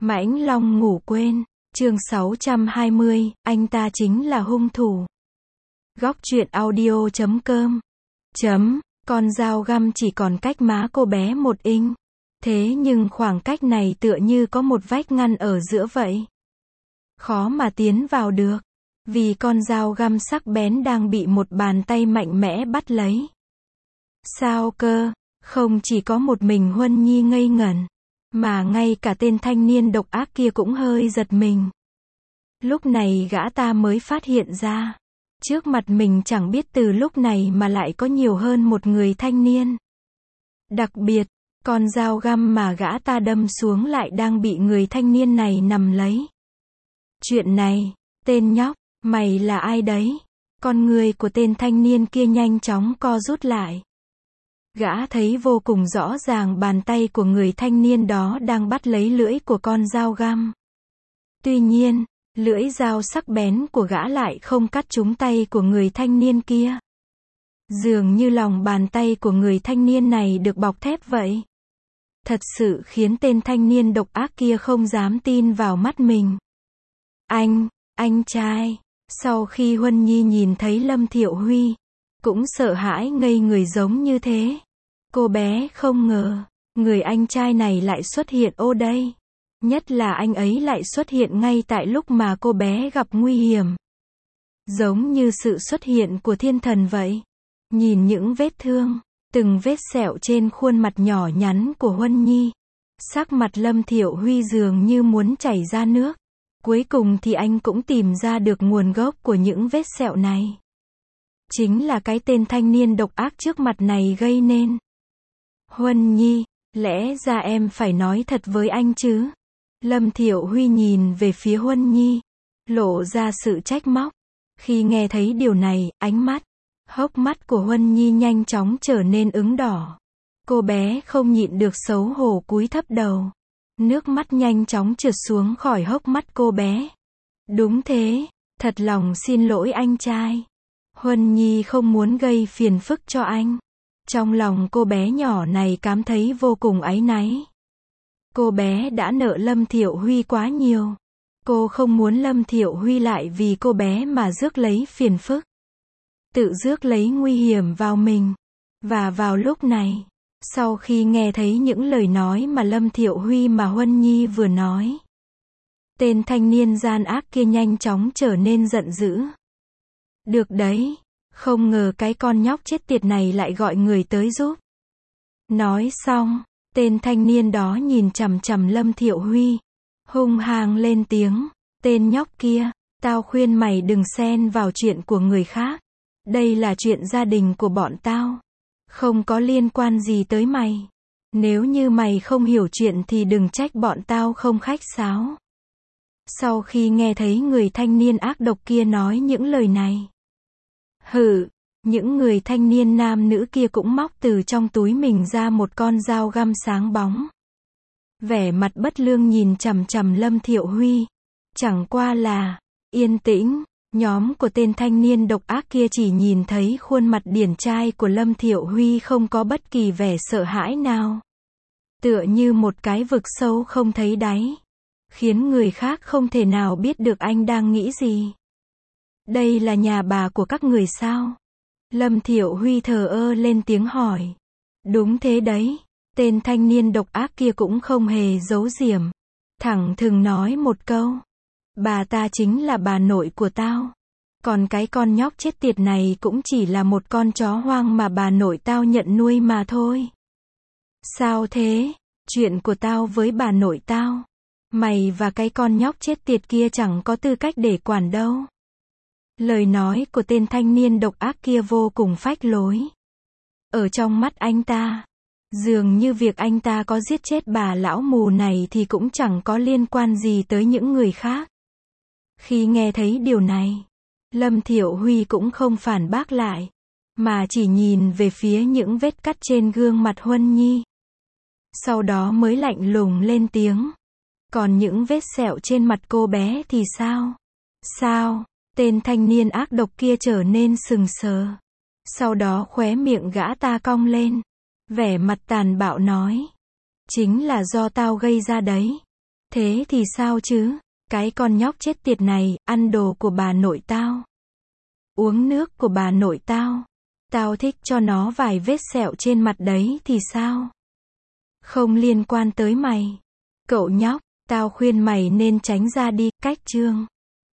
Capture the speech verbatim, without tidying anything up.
Mãnh Long ngủ quên, chương sáu trăm hai mươi, anh ta chính là hung thủ. Góc truyện audio chấm com chấm, con dao găm chỉ còn cách má cô bé một inch. Thế nhưng khoảng cách này tựa như có một vách ngăn ở giữa vậy. Khó mà tiến vào được. Vì con dao găm sắc bén đang bị một bàn tay mạnh mẽ bắt lấy. Sao cơ? Không chỉ có một mình Huân Nhi ngây ngẩn, mà ngay cả tên thanh niên độc ác kia cũng hơi giật mình. Lúc này gã ta mới phát hiện ra, trước mặt mình chẳng biết từ lúc này mà lại có nhiều hơn một người thanh niên. Đặc biệt, con dao găm mà gã ta đâm xuống lại đang bị người thanh niên này nắm lấy. Chuyện này, tên nhóc, mày là ai đấy? Con người của tên thanh niên kia nhanh chóng co rút lại. Gã thấy vô cùng rõ ràng bàn tay của người thanh niên đó đang bắt lấy lưỡi của con dao găm. Tuy nhiên, lưỡi dao sắc bén của gã lại không cắt trúng tay của người thanh niên kia. Dường như lòng bàn tay của người thanh niên này được bọc thép vậy. Thật sự khiến tên thanh niên độc ác kia không dám tin vào mắt mình. Anh, anh trai. Sau khi Huân Nhi nhìn thấy Lâm Thiệu Huy, cũng sợ hãi ngây người giống như thế. Cô bé không ngờ, người anh trai này lại xuất hiện ô đây. Nhất là anh ấy lại xuất hiện ngay tại lúc mà cô bé gặp nguy hiểm. Giống như sự xuất hiện của thiên thần vậy. Nhìn những vết thương, từng vết sẹo trên khuôn mặt nhỏ nhắn của Huân Nhi. Sắc mặt Lâm Thiệu Huy dường như muốn chảy ra nước. Cuối cùng thì anh cũng tìm ra được nguồn gốc của những vết sẹo này. Chính là cái tên thanh niên độc ác trước mặt này gây nên. Huân Nhi, lẽ ra em phải nói thật với anh chứ? Lâm Thiệu Huy nhìn về phía Huân Nhi, lộ ra sự trách móc. Khi nghe thấy điều này, ánh mắt, hốc mắt của Huân Nhi nhanh chóng trở nên ửng đỏ. Cô bé không nhịn được xấu hổ cúi thấp đầu. Nước mắt nhanh chóng trượt xuống khỏi hốc mắt cô bé. Đúng thế, thật lòng xin lỗi anh trai. Huân Nhi không muốn gây phiền phức cho anh. Trong lòng cô bé nhỏ này cảm thấy vô cùng áy náy. Cô bé đã nợ Lâm Thiệu Huy quá nhiều. Cô không muốn Lâm Thiệu Huy lại vì cô bé mà rước lấy phiền phức. Tự rước lấy nguy hiểm vào mình. Và vào lúc này, sau khi nghe thấy những lời nói mà Lâm Thiệu Huy mà Huân Nhi vừa nói, tên thanh niên gian ác kia nhanh chóng trở nên giận dữ. Được đấy, không ngờ cái con nhóc chết tiệt này lại gọi người tới giúp. Nói xong, tên thanh niên đó nhìn chằm chằm Lâm Thiệu Huy, hung hăng lên tiếng, tên nhóc kia, tao khuyên mày đừng xen vào chuyện của người khác. Đây là chuyện gia đình của bọn tao. Không có liên quan gì tới mày. Nếu như mày không hiểu chuyện thì đừng trách bọn tao không khách sáo. Sau khi nghe thấy người thanh niên ác độc kia nói những lời này, hừ, những người thanh niên nam nữ kia cũng móc từ trong túi mình ra một con dao găm sáng bóng. Vẻ mặt bất lương nhìn chằm chằm Lâm Thiệu Huy. Chẳng qua là, yên tĩnh. Nhóm của tên thanh niên độc ác kia chỉ nhìn thấy khuôn mặt điển trai của Lâm Thiệu Huy không có bất kỳ vẻ sợ hãi nào. Tựa như một cái vực sâu không thấy đáy. Khiến người khác không thể nào biết được anh đang nghĩ gì. Đây là nhà bà của các người sao? Lâm Thiệu Huy thờ ơ lên tiếng hỏi. Đúng thế đấy. Tên thanh niên độc ác kia cũng không hề giấu giểm. Thẳng thừng nói một câu. Bà ta chính là bà nội của tao. Còn cái con nhóc chết tiệt này cũng chỉ là một con chó hoang mà bà nội tao nhận nuôi mà thôi. Sao thế? Chuyện của tao với bà nội tao. Mày và cái con nhóc chết tiệt kia chẳng có tư cách để quản đâu. Lời nói của tên thanh niên độc ác kia vô cùng phách lối. Ở trong mắt anh ta, dường như việc anh ta có giết chết bà lão mù này thì cũng chẳng có liên quan gì tới những người khác. Khi nghe thấy điều này, Lâm Thiệu Huy cũng không phản bác lại, mà chỉ nhìn về phía những vết cắt trên gương mặt Huân Nhi. Sau đó mới lạnh lùng lên tiếng. Còn những vết sẹo trên mặt cô bé thì sao? Sao? Tên thanh niên ác độc kia trở nên sừng sờ. Sau đó khóe miệng gã ta cong lên. Vẻ mặt tàn bạo nói. Chính là do tao gây ra đấy. Thế thì sao chứ? Cái con nhóc chết tiệt này, ăn đồ của bà nội tao. Uống nước của bà nội tao. Tao thích cho nó vài vết sẹo trên mặt đấy thì sao? Không liên quan tới mày. Cậu nhóc, tao khuyên mày nên tránh ra đi, cách chương.